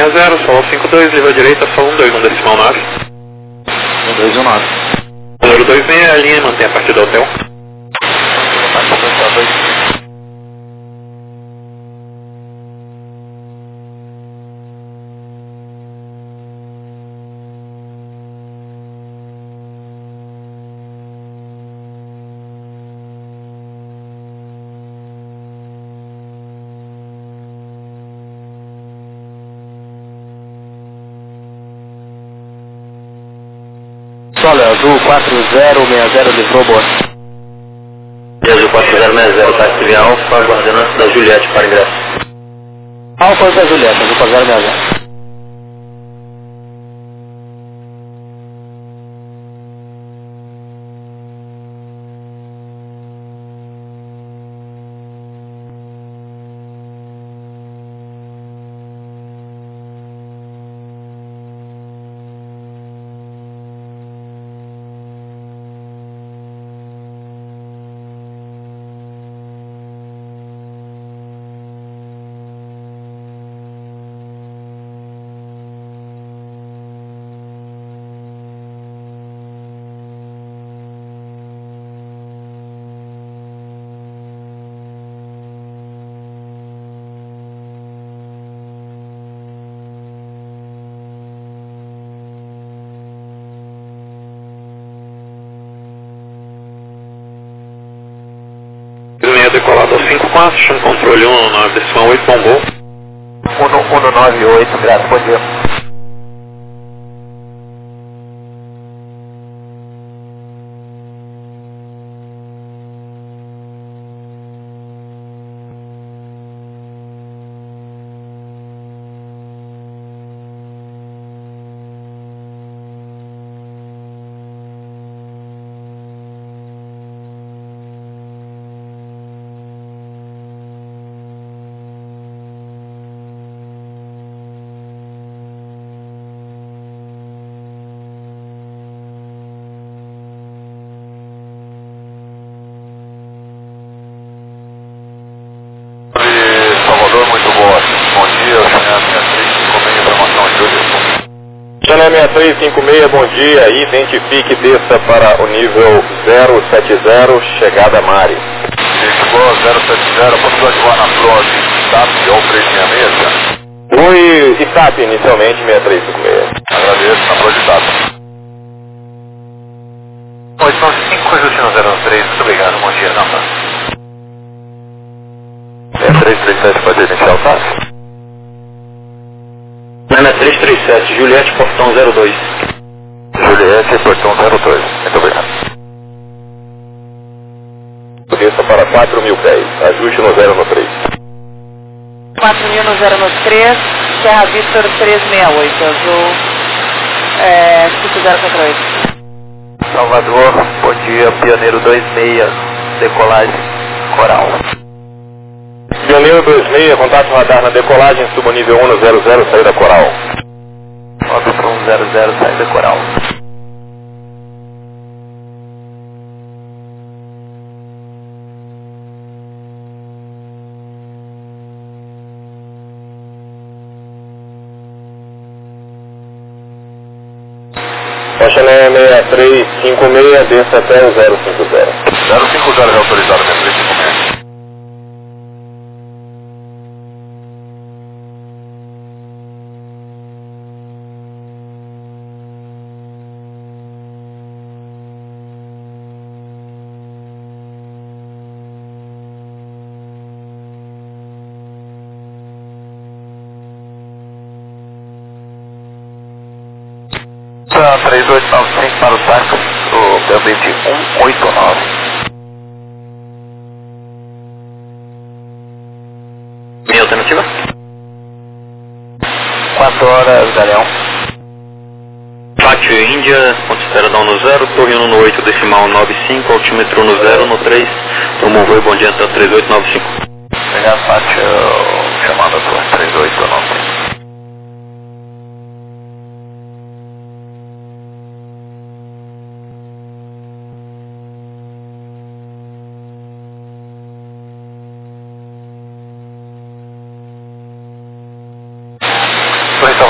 60, solo 52, livre à direita, solo 12, no decimal 9. 1219. Número 26, a linha mantém a partir do hotel. Solo azul 4060, livrou boa. E azul 4060, táxi via Alfa, aguardando da Juliette para ingresso. Alfa da Julieta, azul 4060. Meia decolado ao 54, chama controle 1 na decimal 8, bom voo. 198, graças, bom dia. Salvador, muito boa. Bom dia, Chanel 6356, promoção Júlio. Chanel 6356, bom dia. Identifique e desça para o nível 070, chegada Mari. Chegou 070, posso ativar na Flor, TAP ou 366? Oi, ITAP inicialmente, 6356. Agradeço, na Flor de TAP. Oi, são 5 Justino 013, muito obrigado, bom dia, Napa. 6337, pode iniciar o TAP? 6337, Juliette, portão 02. Juliette, portão 02, muito obrigado. Desça para 4.000 pés, ajuste no 013. 4.000 no 093, Serra Victor 368, azul 5048. Salvador, bom dia, Pioneiro 26, decolagem Coral. Pioneiro 26, contato radar na decolagem, suba nível 1 no 00, saída Coral. Foto para 100, saída Coral. Chanel 6356, desça até o 050. 050 é autorizado, 6356. São 3895 para o táxi, o Belbite 189. Minha alternativa? 4 horas, Galeão. Pátio Índia, ponto de espera no 0, torre 1 no 8, decimal 95, altímetro no 0, no 3, tomou voo e bom dia até 3895. Obrigado, Pátio, chamada por 3895. Torre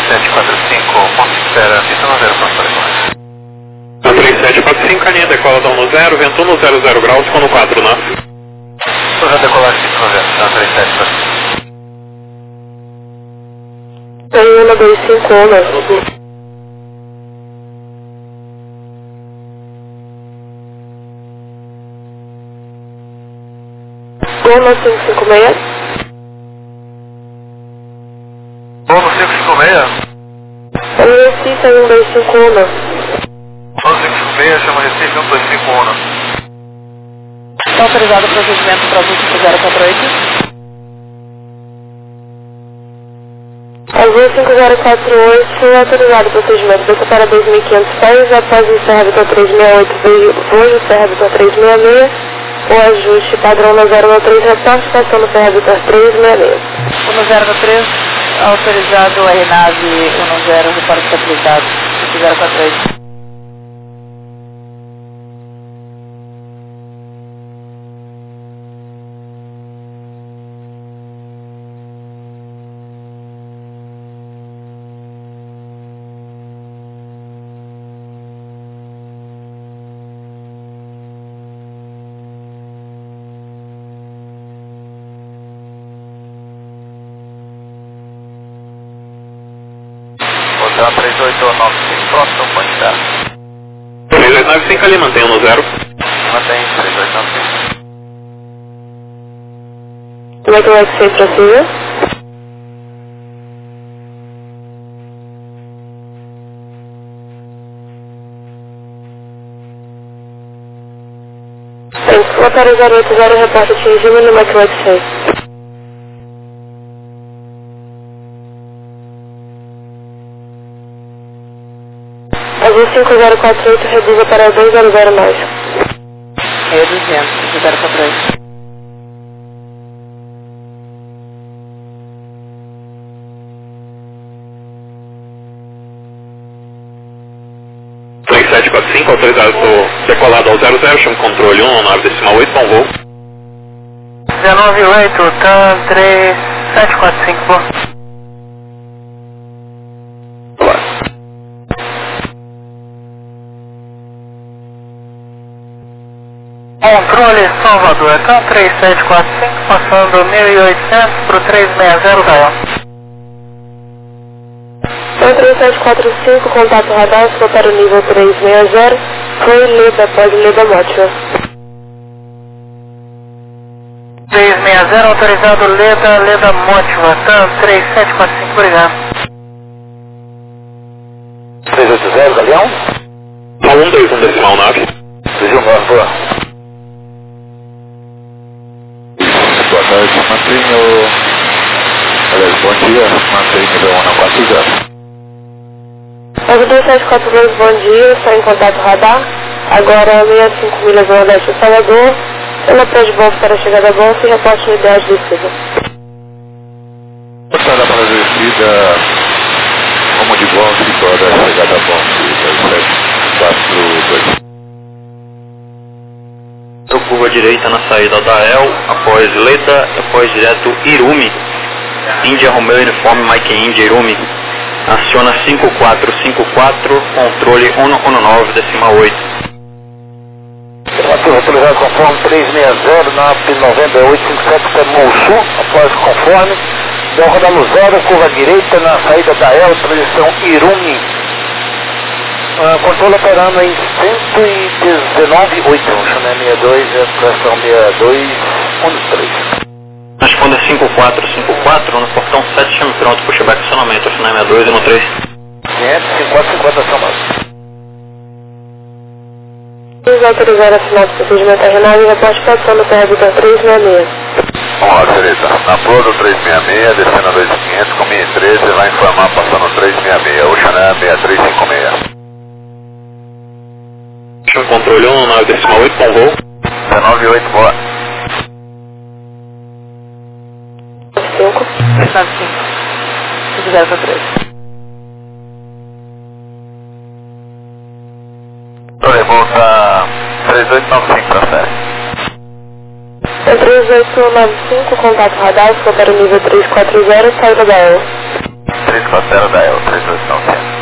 3745, ponto de espera, pista no 0 para o telefone. 3745, a linha decola da 10, vento 100 graus, sono 4 knots. Projeto decolar pista no 0, tá 3745. 125, Goma 556. Goma 556? Chama Recife 1251. Goma 556, chama Recife 1251. Está autorizado o procedimento para 25048? Azul 5048, autorizado o procedimento desça para 2.500 pés, após o Serra Vitor 368, vojo Serra Vitor 366, o ajuste padrão no 093, reporte passando no Serra Vitor 366. O no 093, autorizado o RNAV 10, reporte estabilizado, 048. Hotel 3895, pronto, então pode estar. 3895, ali mantenha no 0. Mantém 3895. Como é que vai ser possível? Lotário 080, reporte atingido no McWeb 6. Azul 5048, reduza para 200 mais. Reduzindo, 048. Flex 745, autorizado decolado ao 00, chama controle 1, 9,8, bom voo. 198, TAM 3745, bom. Controle Salvador, TAM 3745, passando 1800 para o 360 Gael. TAM 3745, contato radar, para o nível 360, foi Leda, pode Leda Mótiva. 360, autorizado Leda Mótiva, TAM 3745, obrigado. 380, Galeão? 121 decimal 9. Boa. Boa tarde, mantenha o... Aliás, bom dia, mantenha o nível 140. Azul 2742, bom dia, está em contato radar. Agora 65 milhas nordeste de Salvador, pela pré-bolsa para a chegada a bolsa e reporte no ideal de descida. Passada para a descida, rumo de bolsa e para a chegada a bolsa, 742. Curva direita na saída da El, após Leda, após direto Irumi. Índia Romeo Uniforme Mike India Irumi. Aciona 5454, controle 119, decimal 8. Autorizado conforme 360 na P9857 para Monsul, após conforme. Deu rodar no 0, curva direita na saída da El, posição Irumi. Controle operando em 119,8, chama 62, pressão 6213. Responda 5454, no portão 7, chame pronto, pushback acionamento, assinar 62 e no 3. 550 ação Vamos autorizar a final do procedimento regional e reporte passando para a Vitor 366. Vamos lá, senhorita. Na Flor do 366, descendo a 2500, com 1013, vai informar passando 366, Oxané 6356. Controle 1, 9,8, bom voo. 198, boa. 5, 395, 043. Torre, volta 3895 para série. 3895, contato radar, para o nível 340, saída da El. 6340 da El, 3290.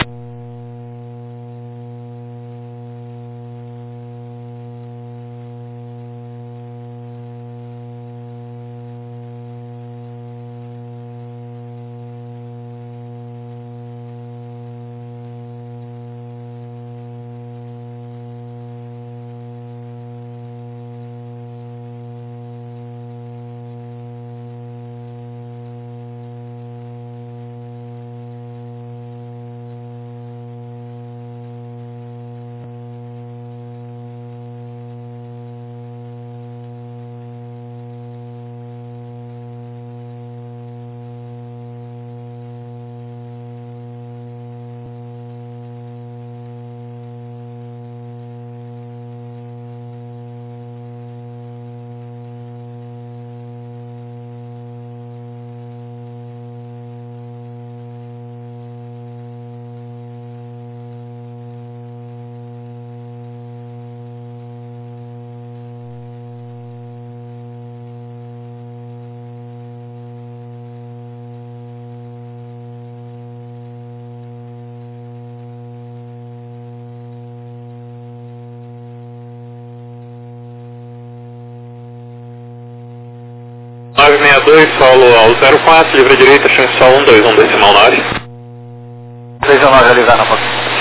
Nave 62, solo ao 04, livre direita, chance só 121 decimal na área. 319 realizar na foto.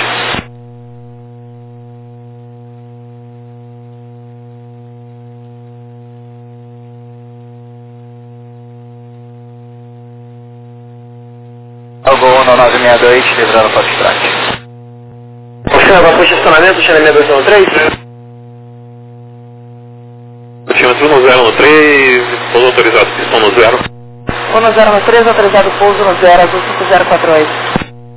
Algo 1 962, livrando para o strike. Observa posicionamento, China 6213. Partímetro no 0 no 3, pouso autorizado, pistão no 0. 1 0 no 3, autorizado pouso no 0, azul 5048.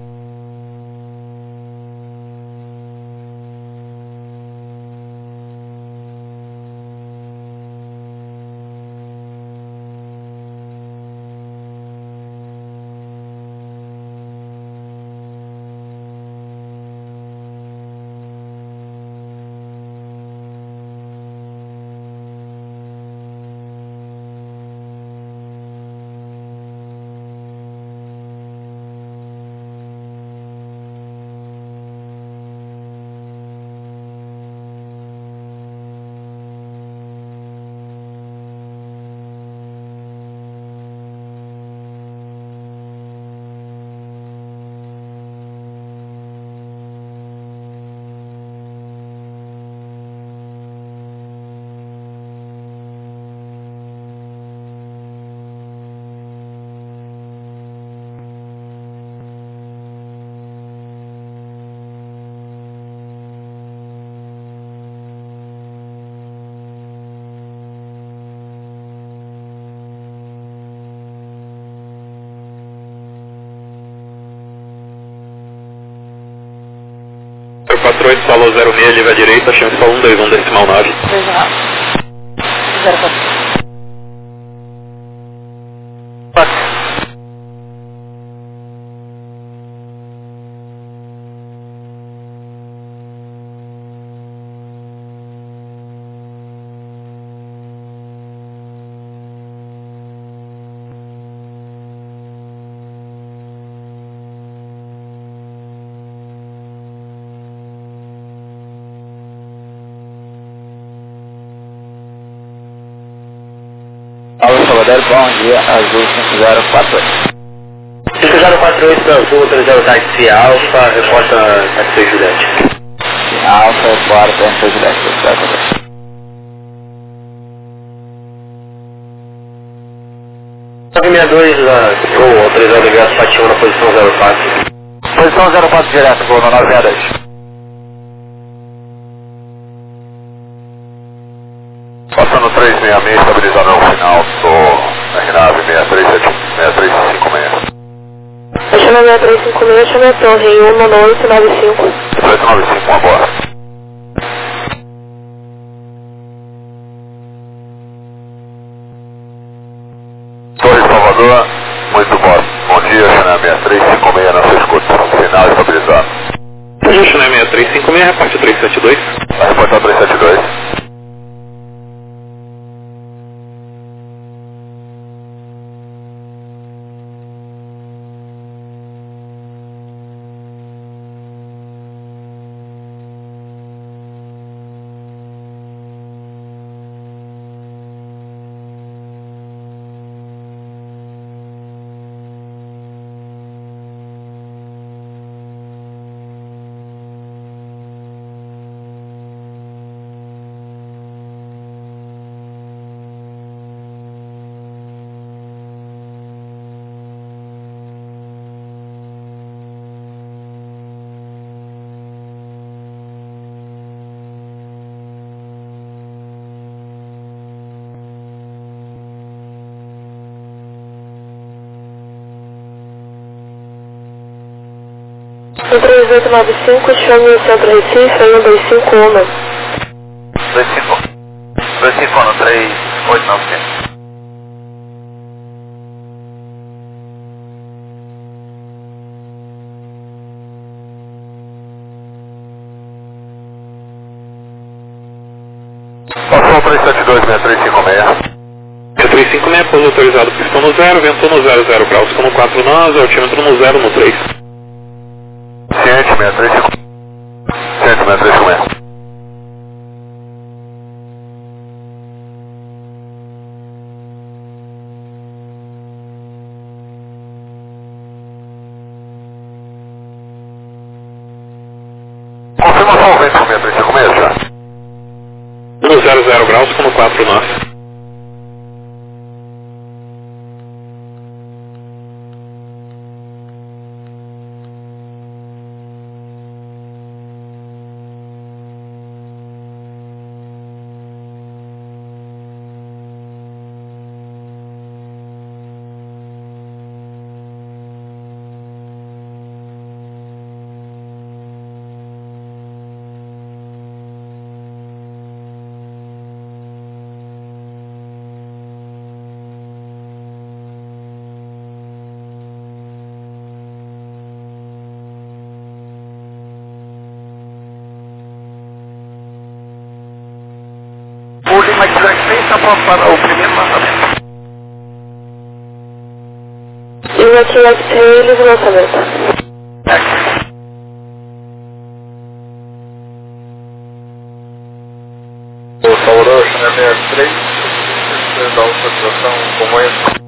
Eu 48, solo 06, livre à direita, chance só 121 decimal na área. 04. Alô, Salvador, bom dia, azul 5048. 5048 para azul, autorizado táxi alfa, reporta táxi Juliette. Alfa, reporta táxi Juliette, certo? Nave 62, gol, autorizado ingresso Patião na posição 04. Posição 04 direto, gol no 962. Passando 366, estabilizando no final do RNAV 6356. Chama 6356, chama a torre em 19895. 1895, uma boa. Torre Salvador, muito bom. Bom dia, China 6356 na sua escuta. Sinal estabilizado. China 6356, reparte 372. Vai reportar 372. 13895, chame o Centro Recife, 1251. 25 no 3895. Passou 372-6356. 6356, pouso autorizado, pistão no 0, vento no 00 graus, como 4 nós, altímetro no 0 no 3. Ciente 635. Ciente 635. Confirmação ao vento 6356 já. No 00 graus, como 4 nós. O Lima X-Ray está para o primeiro lançamento. Lima X-Ray, livre lançamento. O Salvador, Chanel 63, da autorização como esse.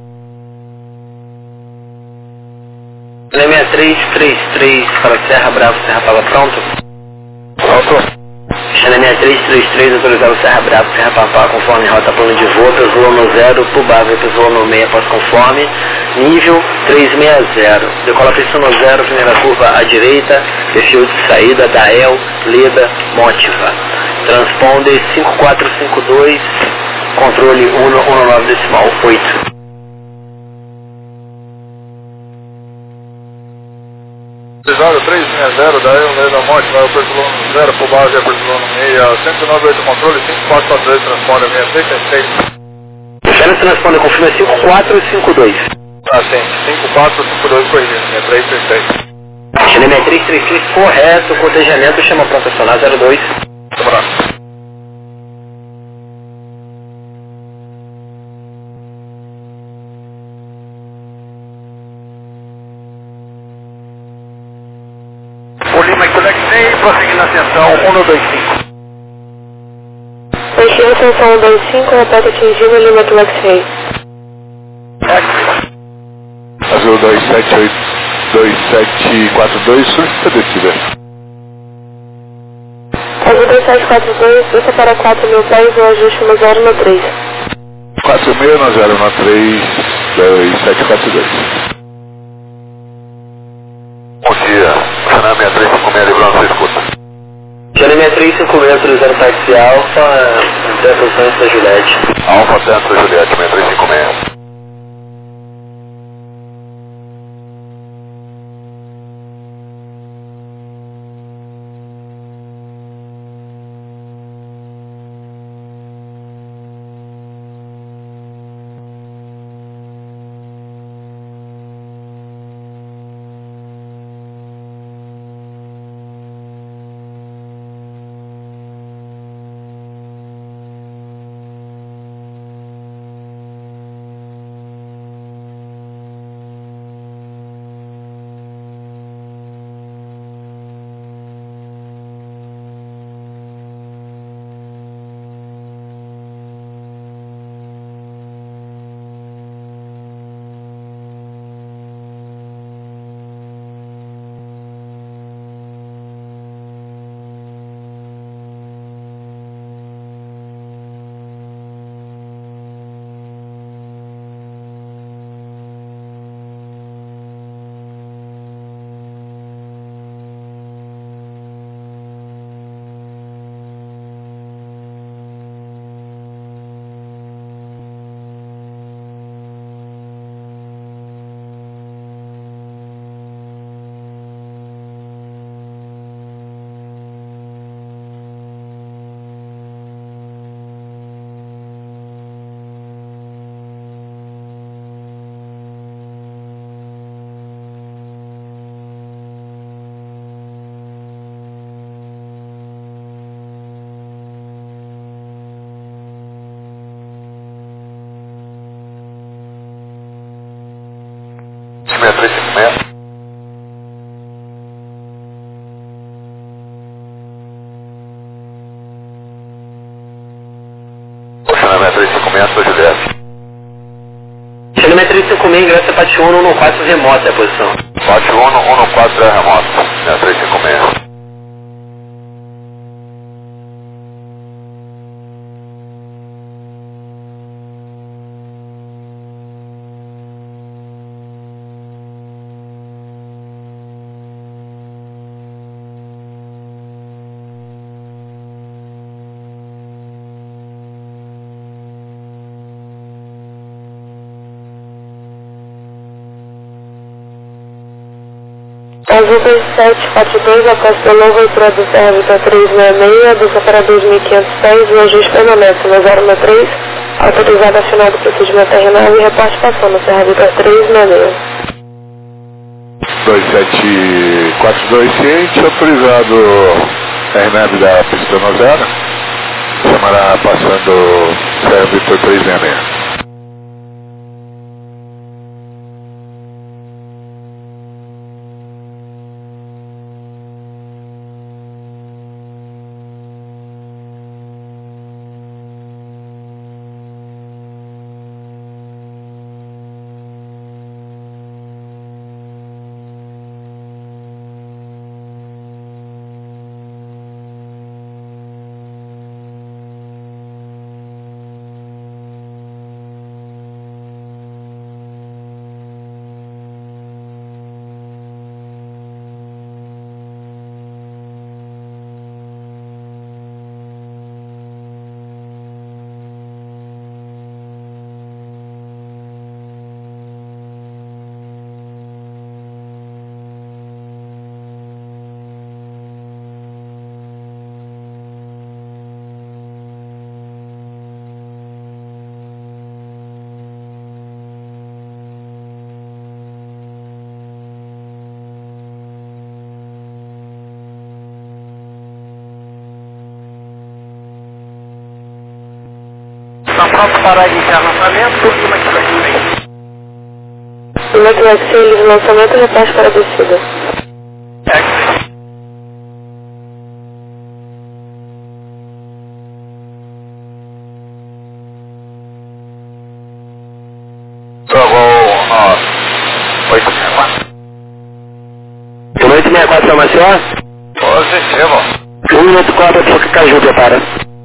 6333 para Serra Bravo, Serra Pava, pronto? Pronto. Channel 6333, autorizado Serra Bravo, Serra Papá, conforme rota plano de voo, pesoa no 0, Pubava, pesoa no 6, após conforme, nível 360. Decola pista no 0, primeira curva à direita, perfil de saída, Dael, Leda, Motiva. Transponder 5452, controle 119.8. Episódio 360, daí o meio da morte, vai o Persilão 0, por base é Persilão 6, 198 controle, 5442, transponder 6366. Channel transponder, confirma 5452. Ah, sim, 5452 corrigido, 6366. Channel 6333, correto, cotejamento, chama para estacionar 02. Vamos lá. O Lima X-Ray, prosseguindo a ascensão 125. Manchina ascensão 125, repete atingindo Lima X-Ray. Azul 2742, solicita descida. Azul 2742, desça para 4.000 pés, o ajuste no 0 no 3. 46 no 0 no 3, 2742. Bom dia, Chanel 6356, livrando, você escuta. Channel 6356, autorizado táxi Alfa, interpretações da Juliette. Alfa Centro Juliette, 6356. 6356. Oceana 6356, sou Juliette. Oceana 6356, ingressa Pátio 114 remota é a posição. Pátio 114 é remoto, 6356. Azul 2742, após pela altura do Serra Vitor 366, desça para 2.500 pés, o ajuste permanece na 063, autorizado a final do procedimento terrenal e reporte passando no Serra Vitor 366. 2742 ciente, autorizado RNAV da pista no 0, chamará passando Serra Vitor 366. Está pronto para iniciar lançamento, como é que vai ser? Como é que vai ser livre lançamento e repasse para a descida? Travou 864. 864 é uma senhora? Positivo. 1 minuto 4, Puca Caju, prepara.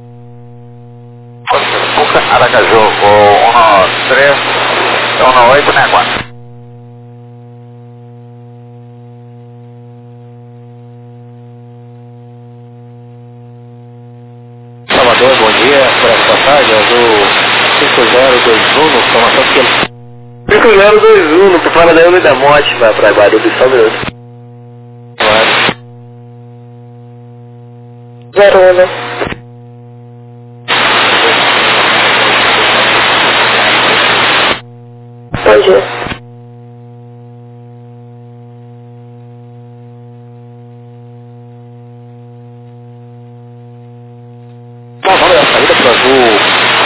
Puca Aracaju, o 193, 19864. Salvador, bom dia, por essa passagem, azul 5021, informação que 5021, por fora da Ilha da Morte, vai para Guarulhos, só um minuto. 01. Bom dia. Bom, vamos a saída para o azul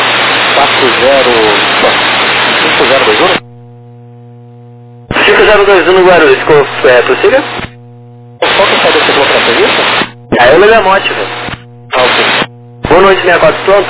5021 no Guarulhos, é possível? Qual que é a saída que chegou para a serviço? A Ilha da Morte, velho. Ah, ok. Boa noite, 64, pronto?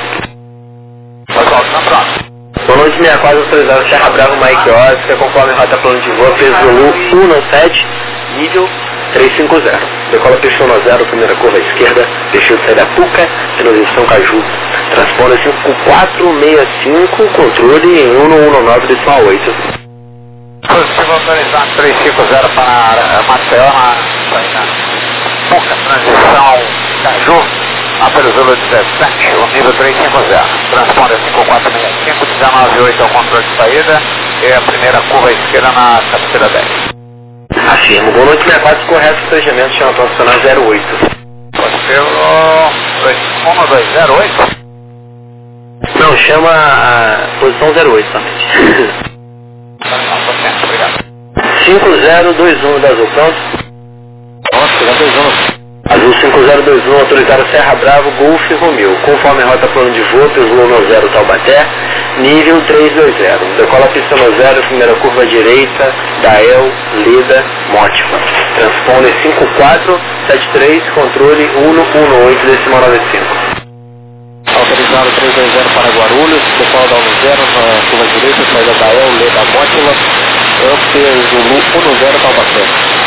Boa noite, 64, autorizado Serra Bravo, Mike Oscar, conforme rota plano de voo, peso Zulu 197, nível 350. Decola peixão no 0, primeira curva à esquerda, deixou de sair da Puca, transição Caju. Transponder 5465, controle em 1119,8. Positivo autorizado 350 para Maceió, na Puca, transição Caju. Apelo Zulu 17, o nível 350. Transponder 5465, 198 ao controle de saída e a primeira curva à esquerda na cabeceira 10. Afirmo. Boa noite, 64, correto, planejamento, chama profissional 08. Pode ser o 1208? Não, chama a posição 08 somente. Obrigado. 5021 da Azul, pronto? Nossa, já 2 anos. Azul 5021, autorizado Serra Bravo, Golf Romeu. Conforme a rota plano de voo, pelo no 0 Taubaté, nível 320. Decola a pista no 0, primeira curva direita, Dael, Leda, Mótima. Transponder 5473, controle 118, decimal 95. Autorizado 320 para Guarulhos, decola da 10 na curva direita, saída Dael, Leda, Mótima. Amper Zulu 10 Taubaté.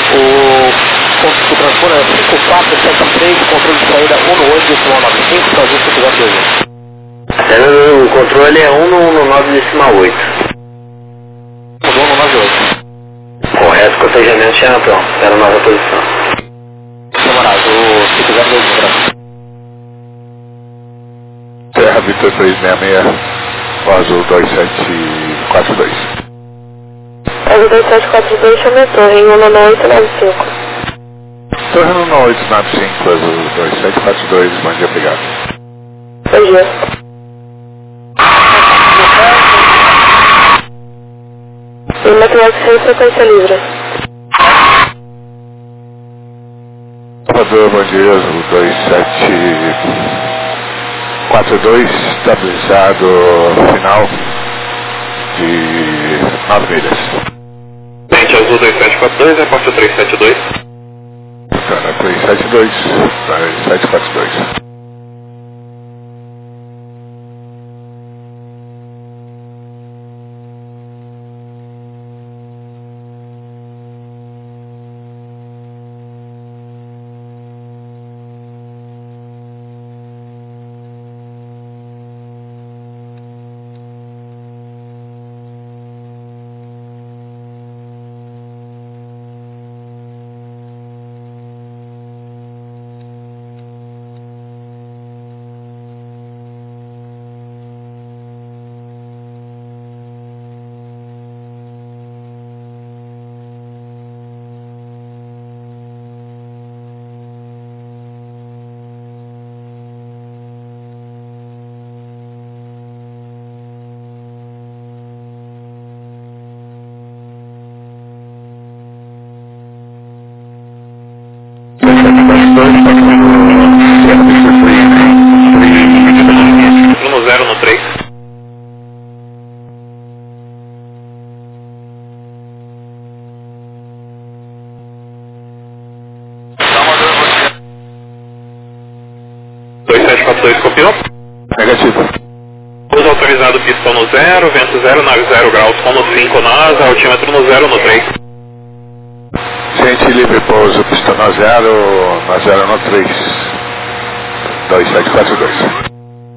O transponder é 5473, controle de saída 18, decimal 95, Brasil se quiser presente. O controle é 119 decimal 8. 198. Correto, cotejamento Xenatão, era a nova posição. Camarada, se quiser presente. Terra Vitor 366, o azul 2742. Azul 2742 chama a torre em 19895. Torre 19895, azul 2742, bom dia, obrigado. Bom dia. E Matheus 6, frequência livre. Salvador, bom dia, azul 2742, estabilizado final de 9 milhas. Gente, azul 2742, repórter 372. Cara, 372, 3742. No 0 no 3. Dois 742 copiou. Negativo. Uso autorizado pistão no 0, vento 0, nave 0 graus, com no 5 NASA, altímetro no 0 no 3. Gente livre, pouso, pistão no 0 no 3. 2742.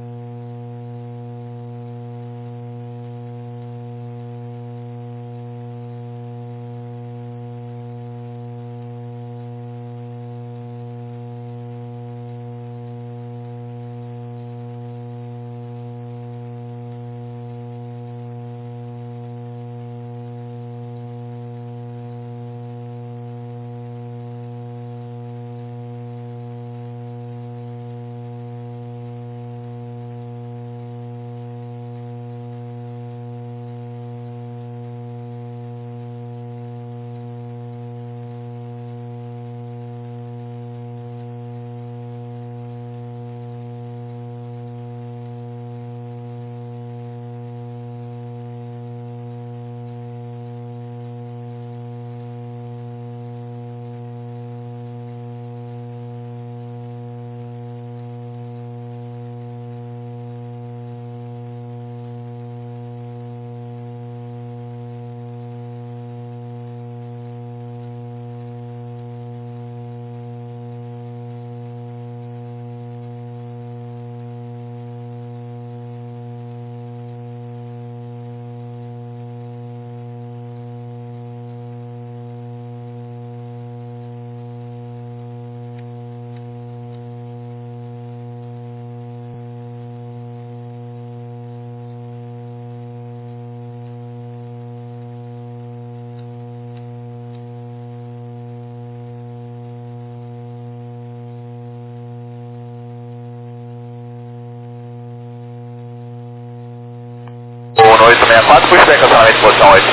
no 864, puxa bem cancelamento de posição 8.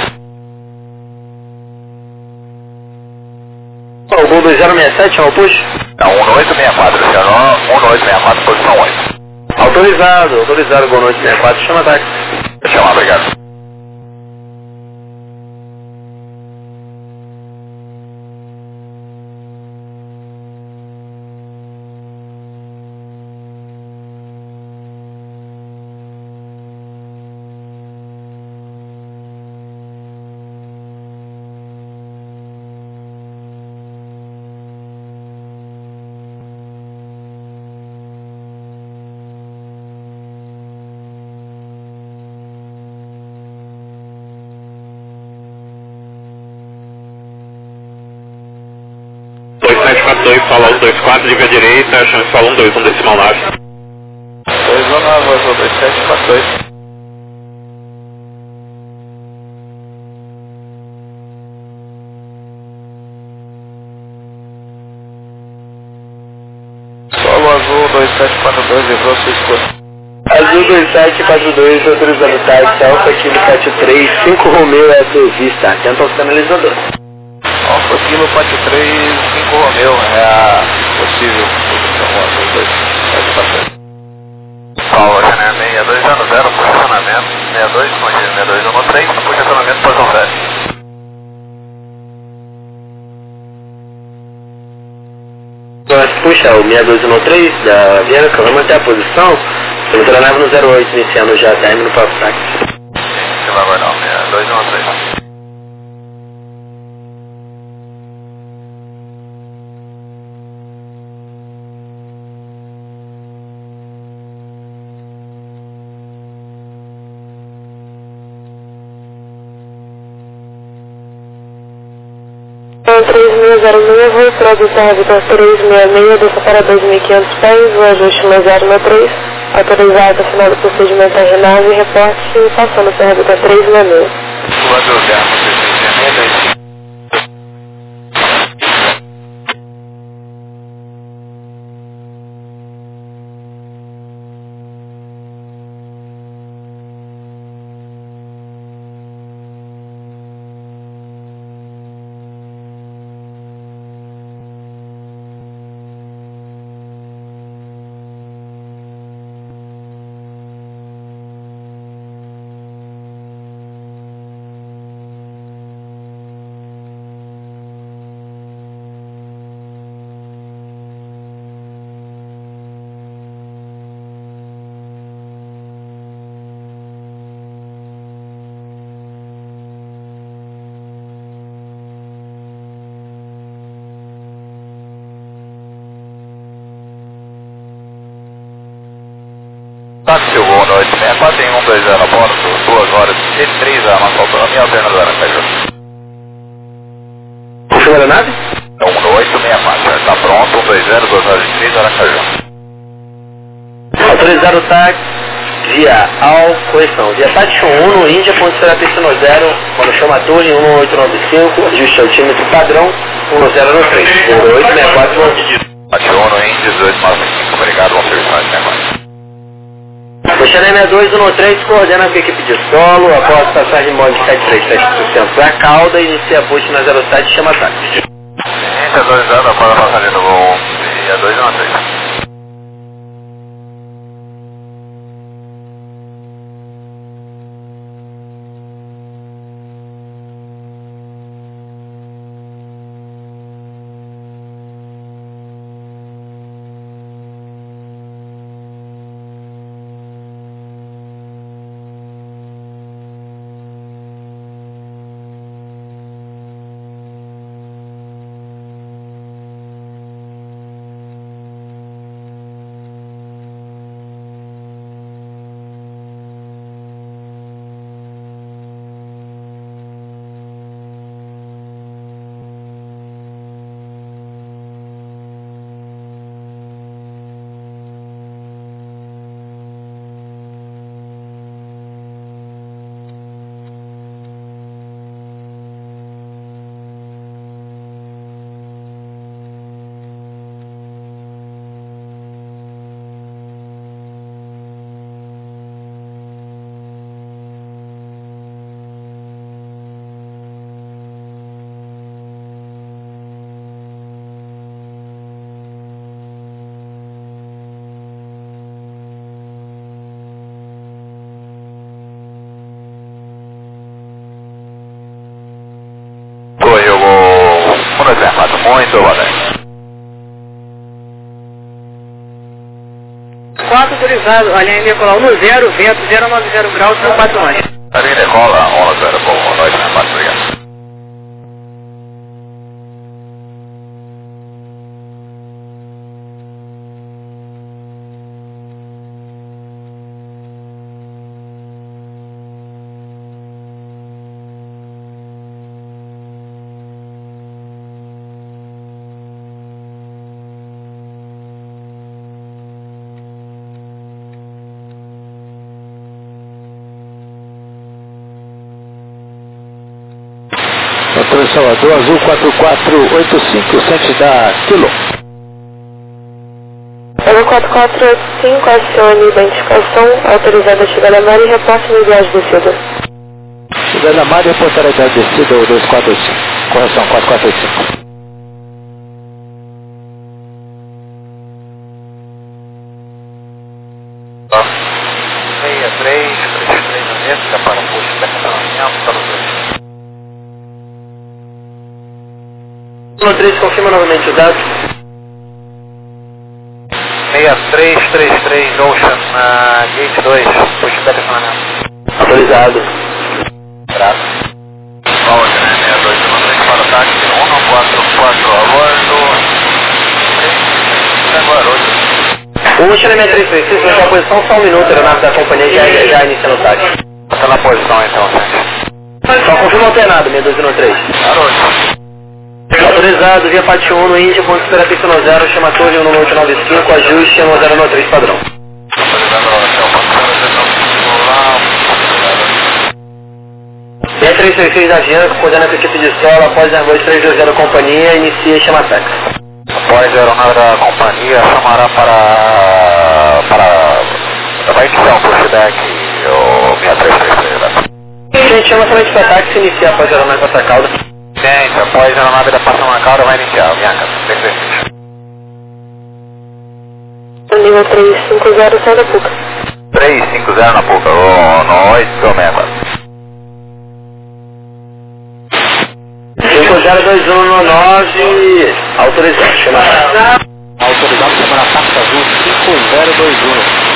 O Gol 2067 é o push? Não, 1864, Luciano, 1864, posição 8. Autorizado o Gol 1864, chama táxi. Até lá, obrigado. Solo 24, liga direita, chance solo 12, um decimal 9. 219, vazou 2742. Solo azul 2742, livrou sua escolha. Azul 2742, autorizando táxi, Alfa Kilo 43, 5 Romeo é prevista, atento aos canalizadores. Alfa Kilo 43, 5 Romeo é a possível posição azul 2742. Paulo, Janeiro 6200, posicionamento 62, contigo 6213, posicionamento posição 7. Puxa, o 6213 da Viana, que vai manter a posição, estamos na nave no 08, iniciando já término para o táxi. Você vai aguardar o 6213. Então, 3606, voo produção Vitor 366, desça para 2.500 pés, o ajuste 6063, autorizado, final do procedimento à renave, reporte passando para Vitor 366. Quando o Zé, você tem Táxi Gol noite 64 em 120 a bordo, 2 horas e 3 a nossa autonomia alternadora Aracaju. Confirma a nave? 1864, está pronto, 120, 2 horas e 3 Aracaju. Autorizado o táxi, via correção, via Táxi 1 no Índia, ponto será pista no 0, quando chama a torre 1895, ajuste altímetro padrão, 1093, 0864. Táxi 1 no Índia, 1895, obrigado, bom serviço mais 64. Xané 6213 coordena com a equipe de solo, após passagem móvel de 737% para a cauda, inicia push na 07 chama táxi. Índia 2 anos após a passagem do voo via 213. obrigado, muito boa tarde. 4 autorizado, a linha decolar 10, vento 090 graus, 4 mais. A linha decola 10, bom, nós não obrigado. Doutor Salvador, Azul 4485, Sante da Kilo. Pelo 4485, acione identificação, autorizada a chegar a mar e reporte no viagem descida. Chegar a mar e reportar a viagem descida, 2485. Correção, 4485. Tá. 63, 33 minutos, já para o posto de estacionamento, para os 13, confirma novamente o dado. 6333 Ocean, Gate 2, posto de estacionamento. Autorizado. Graças. Paulo, 6213 para o táxi 144 a bordo. Guarulhos. O Xanemé 336 vai para a posição só um minuto, a aeronave da companhia já inicia o táxi. Está na posição então, gente. Só confirma alternado, 6213. Garoto. Autorizado, via parte 1 no Índia, ponto de espera pista no 0, chama torre 11895, ajuste 1093 padrão. B336 da Avianca, coordenando a equipe de solo, após Airbus 320 companhia, inicia e chama táxi. Após a aeronave da companhia, chamará vai iniciar o pushback, o 6333. A gente chama somente para táxi e inicia após a aeronave passar cauda. Gente, após a aeronave da passão na cauda, vai iniciar, Bianca, 336. Nível 350, sai da PUC. 350 na PUC, noite, Omega. 50219, autorizado, chama táxi. Autorizado, semana táxi azul 5021.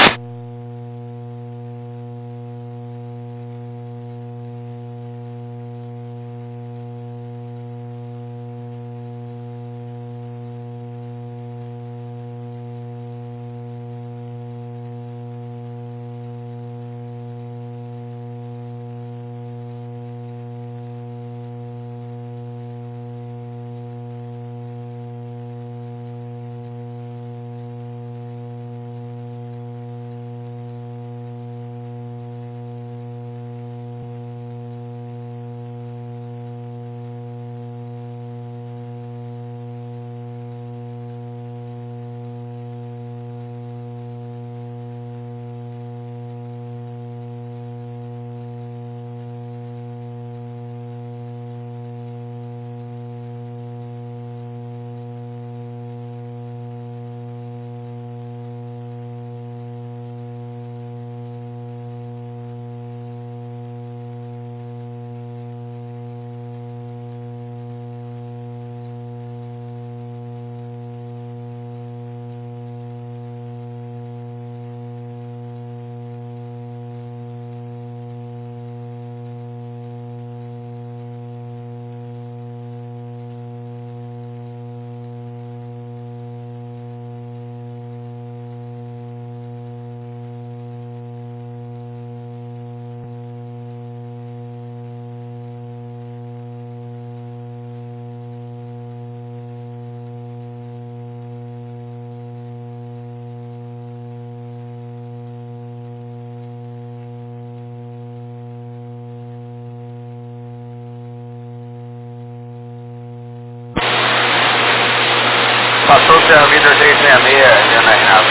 Passou-se a vida 366, Ana Renato,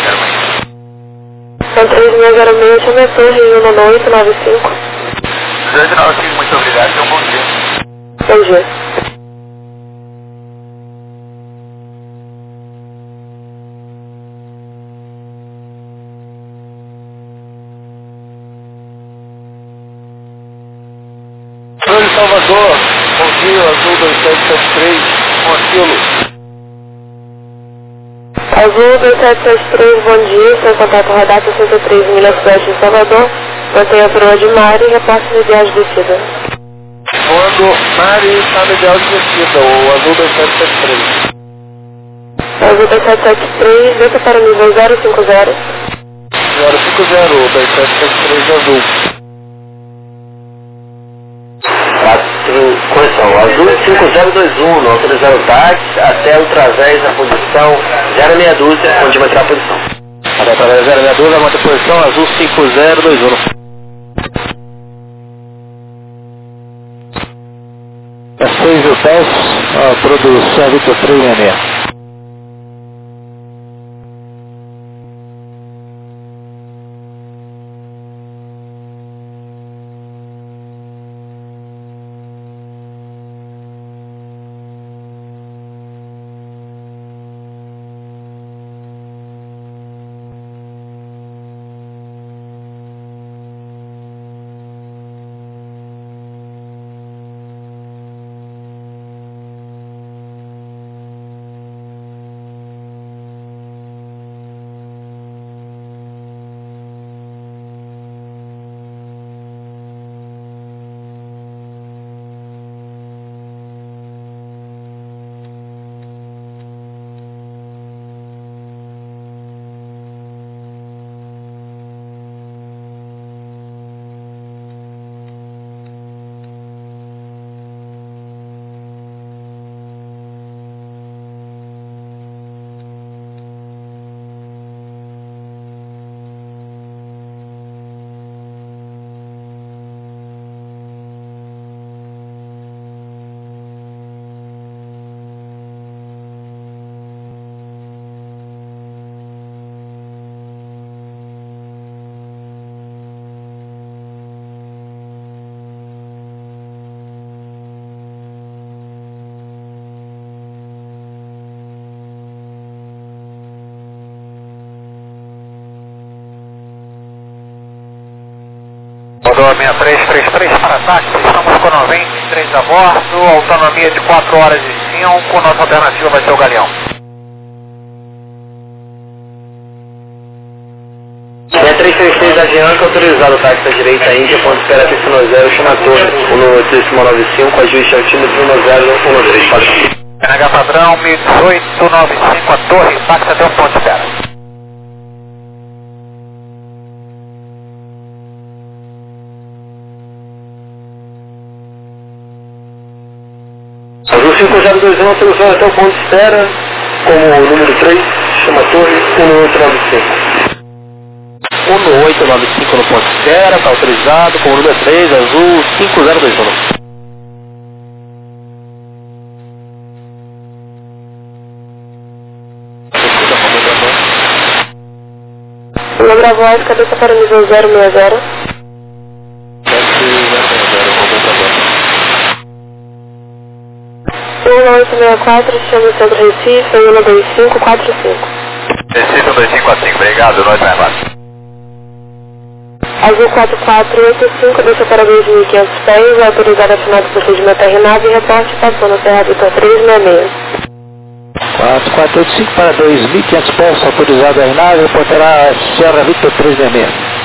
São 3606, chama a torre 11895. 1895, muito obrigado, tenha um bom dia. Bom dia. Salvador, bom dia, Azul 2773. Oscilo. Azul 2773, bom dia, seu contato radar 63 milhas oeste de Salvador, mantenha a proa de Mari e reporte no ideal de descida. Quando Mari está no ideal de descida, o Azul 2773. Azul 2773, desça para o nível 050. 050, 2773 Azul. Correção, Azul 5021, não autorizar o táxi até através da posição 062, onde vai tirar a posição. Até através da 062, a manter posição Azul 5021. É 6 e 10, produção Vitor 366. Rodou 6333 para táxi, estamos com 93 a bordo, autonomia de 4 horas e 5, nossa alternativa vai ser o Galeão. 6333 Avianca, autorizado o táxi à direita Índia, ponto de espera piscina 0, chama torre, 18595, ajuste altímetro 1013, padrão. NH padrão 1895 a torre, táxi até o ponto de espera. Azul 5021, autorizado até o ponto de espera, como o número 3, chama torre 1895. 1895 no ponto de espera, está autorizado com o número 3, Azul 5021. Lembra a voz, cabeça para o nível 060. 1864, chama o centro Recife, 12545. Recife 2545, obrigado, nós vai embaixo. Azul 4485, desça para 2.500 pés, autorizado a final do procedimento RNAV e reporte passou na Serra Vitor 366. 4485 para 2.500 pés, autorizado a RNAV, reportará Serra Vitor 366.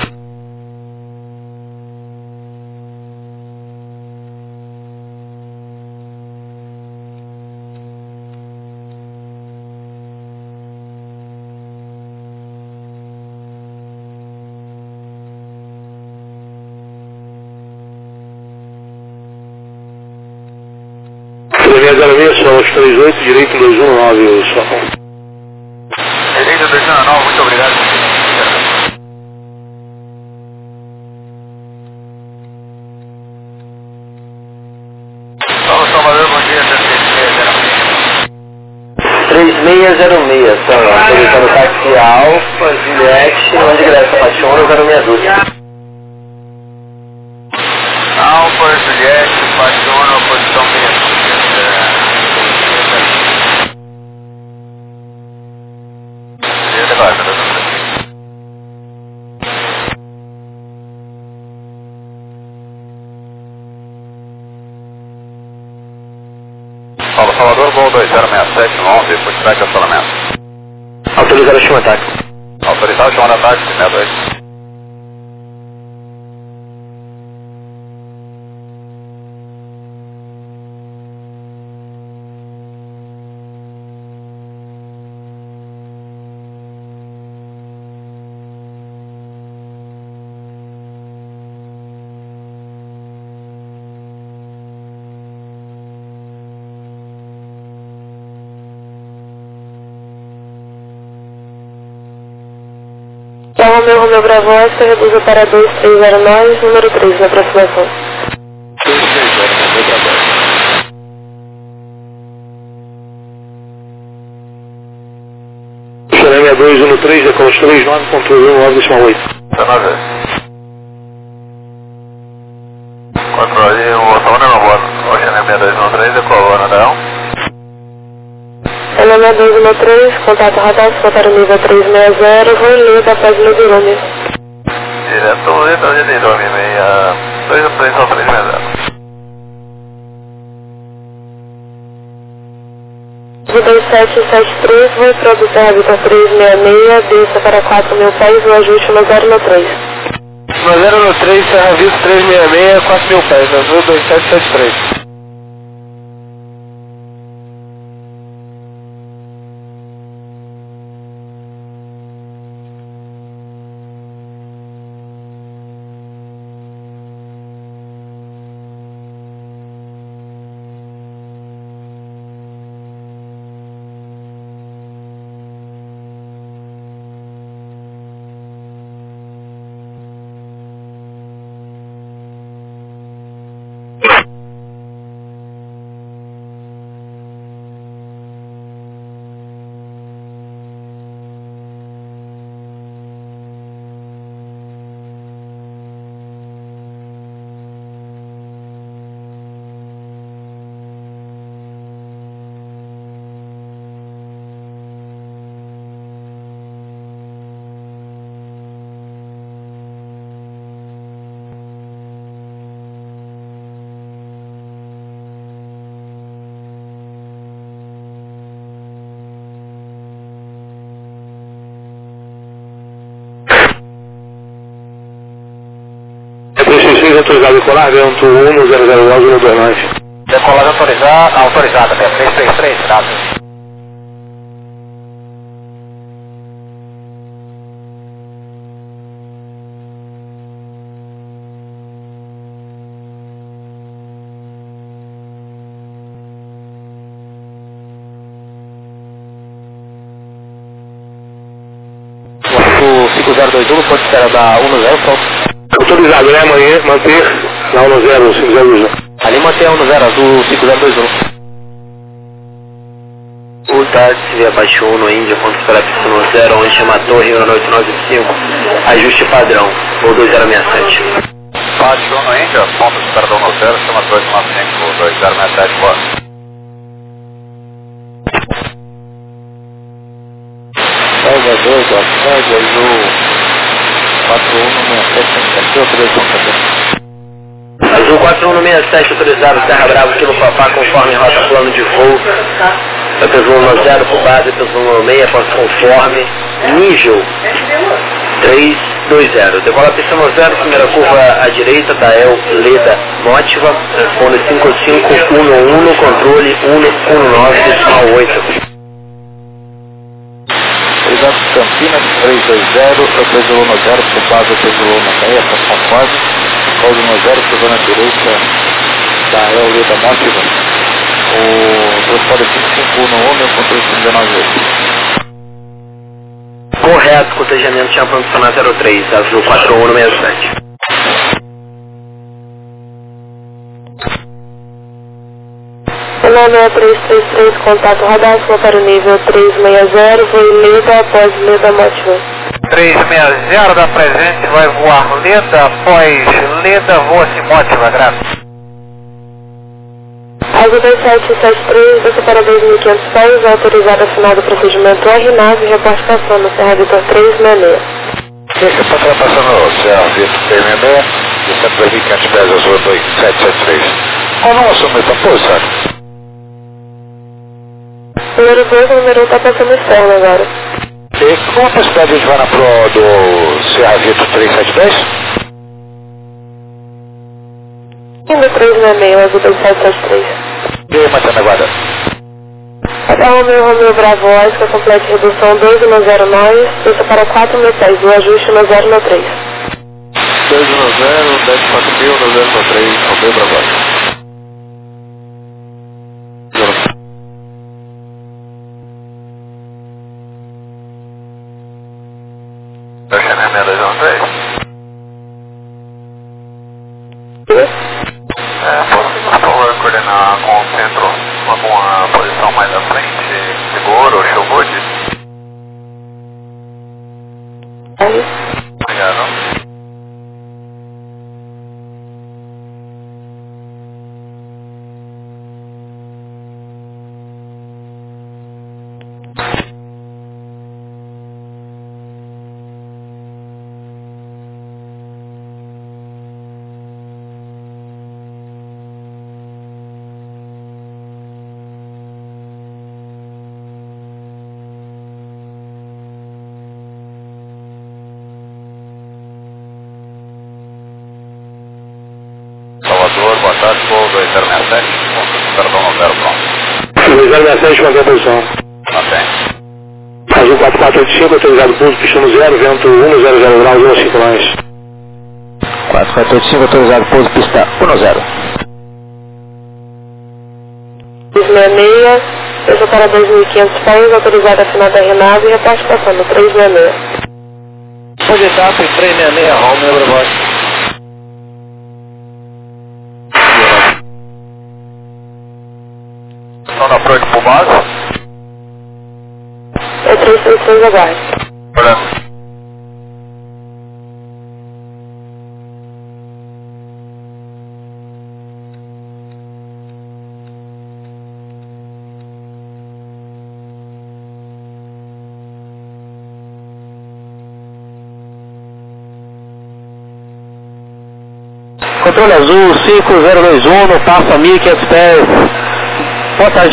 Solos 38, direito 219, o Sol. Direito 219, muito obrigado. Vamos, Salvador, bom dia, 3606, autorizando o táxi Alfa, Juliette, onde ingressa Paixona, 062. Alfa, Juliette, Paixona, posição 6. Salvador, voo 20, S11, pushback acionamento. Autorizado o chama ataque. Autorizado o chama de ataque, 62. Romeu Bravo Oscar, reduza para 2309, número 3 na aproximação. 2309, Romeu Bravo. Xerém 213, decola 39, controle 19, decimal 8. 19. Controle, o Otônia não voa. O Xerém 6213, decolou, Nadal. Xerém 213, contato radar, contato nível 360, voo Leda, após Leda Irume. Direto, Leda Irume, 213, 2773, voo produção Habitat 366, desça para 4.000 pés, o ajuste no 013. No 013, Serra Vista 366, 4.000 pés, azul 2773. Autorizado decolar, vento 100029. Decolagem autorizada, 333, dados. O 5021 pode esperar da 10, só. Autorizado, né? Amanhã manter na 10, 5021. Ali manter a 10, azul 5021. O táxi abaixo 1 no Índia, ponto para pista 0, onde chama a torre, 895, ajuste padrão, ou 2067. Baixo no Índia, ponto superador no 0, chama 295, 2067, boa. Pega 2, pega azul 4167, autorização também. Azul 4167, autorizado, Serra Bravo, Kilo Papá, conforme rota plano de voo. Peso 10 por base, peso 16, ponto conforme, nível 320. Decola a pista 0, primeira curva à direita, Dael Leda Motiva, responde 5511, controle 119, decimal 8. Obrigado, Campinas 320, peso 10, por base, peso 16, ponto conforme. Código 10, peso na direita, Dael Leda Motiva. O transporte 5511, controle 198. Correto, cotejamento tinha pronto na 03, azul 4167. Fenômeno 333, contato radar, para o nível 360, voo Leda, após Leda Motiva. 360 da presente, vai voar Leda, após Leda, voa-se Motiva, graças. Azul 2773, desce para 2.500 pés, autorizado final do procedimento R9, reporte passando no Serra Vitor 366. Fica para passando no Serra Vitor 366, descendo 2.500 pés, azul 2773. Qual não assume essa força? Número 2, número 1 está passando externo agora. E qual a possibilidade de a gente vai na pro do Sierra Vitor 372? Indo 366, azul 2773. E aí, mantendo a guarda? Até o Romeu Bravo, Oscar, complete redução 210 pista para 4.6, o ajuste no 093. 210, 104000, 003, Romeu Bravo. Por favor, coordenar com o centro alguma posição mais à frente, seguro ou showboard? Obrigado. Salvador, boa tarde, voo 2067, perdão, no 0 pronto. 2067, mantém a posição. Mantém. Azul 4485, autorizado pulso, pista no 0, vento 100 graus, 15 mais. 4485, autorizado pouso, pista 10. 366, pista para 2.500 pés, autorizado a final da renave e reparte passando 366. Pode estar, 366, Romeu Bravo. Estão na approach por base? É 336 aguarde. Olhando. Controle azul 5021, passa 1.500 pés. Boa tarde.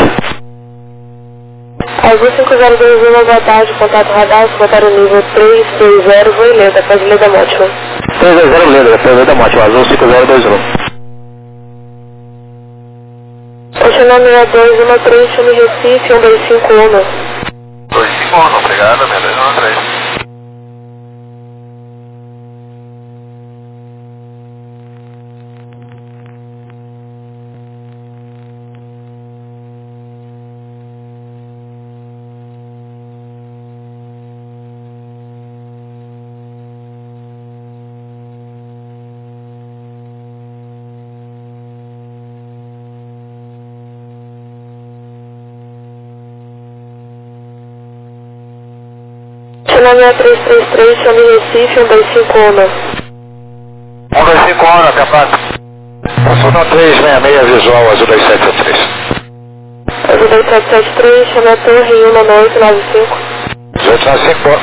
Azul 5021, boa tarde, contato radar, comentário nível 320, voo em lenta, pode ler da Mótima. 320 Leda, pode ler da Mótima, azul 5021. Oceano 6213, chame Recife, 1251. 251, obrigado, 6213. Oceano 6333, chame Recife, 1251. 1251, até a próxima. Passou 366, visual, azul 2773. Azul 2773, chame a torre, 19895. 295,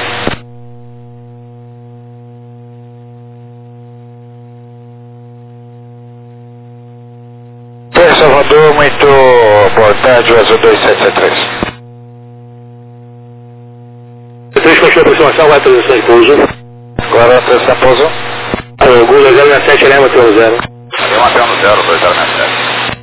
Salvador, muito boa tarde, azul 2773. 3 continua a aproximação, vai transição de pouso. Agora a transição pouso. Gula 067, lembra que é o 0. Eu mantendo no 0, 2067.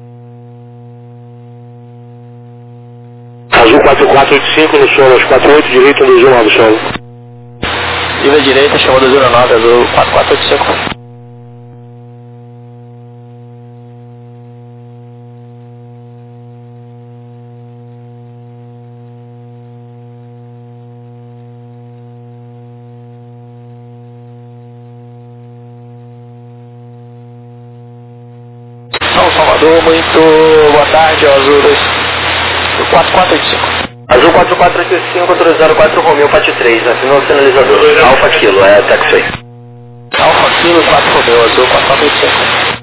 Azul 4485 no solo, aos 48, direito do 19 do solo. Livre direita, chamou do 09, azul 4485. Salvador, muito boa tarde, azul 4485. Azul 4485, autorizado 4 Romeu, Pati 3, assinou o sinalizador. Alfa Kilo, é taxi. Alfa Kilo 4 Romeu, azul 4485.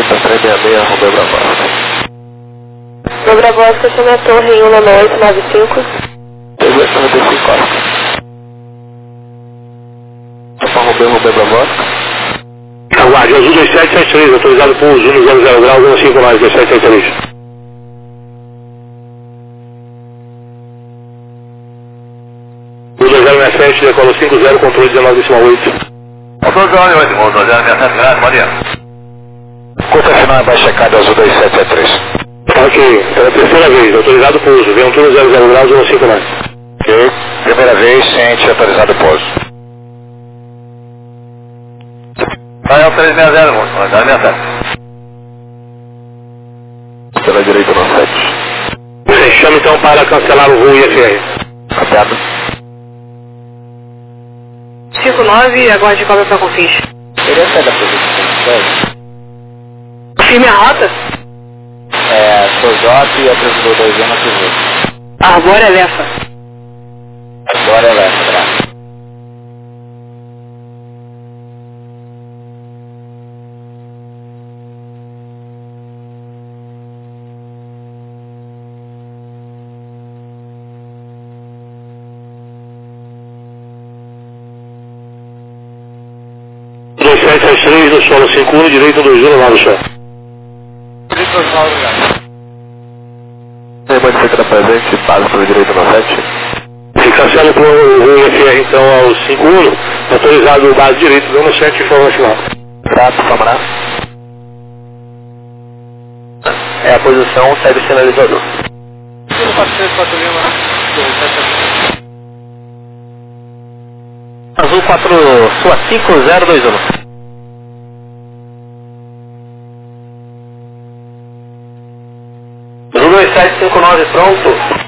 Filipe 366, Romeu Brabosca. Romeu Brabosca, chama a torre em 19895. 3895 Oscar. Romeu Brabosca. Aguarde, azul 2773, autorizado por uso 100 graus, 15 mais 2773. O 2067, decola 50, controle 19,8. Motor 2067, grande, bom dia. Curta final vai checar do azul 2773. Ok, pela terceira vez, autorizado por uso, Ventura 00 graus, 15 mais. Ok, primeira vez, ciente, autorizado pouso. Dael 360, moço, 367. Pela direita no 7. Você chama então para cancelar o voo IFR. Aberto. 59, aguarde cobra para confins. Queria sair da posição. Firme a rota. Sojop e apresentou 2 anos aqui. Arbórea Lefa. Agora é leve, graças. no solo 51, direito 21 lá no chão. Modifica da presente, base para o direito no 7. Se cancela com o IFR então ao 51, autorizado o base direito no 7 informa final. Trato, camarada. É a posição, segue o sinalizador. Azul 4, sua 5021. Azul 2759 pronto.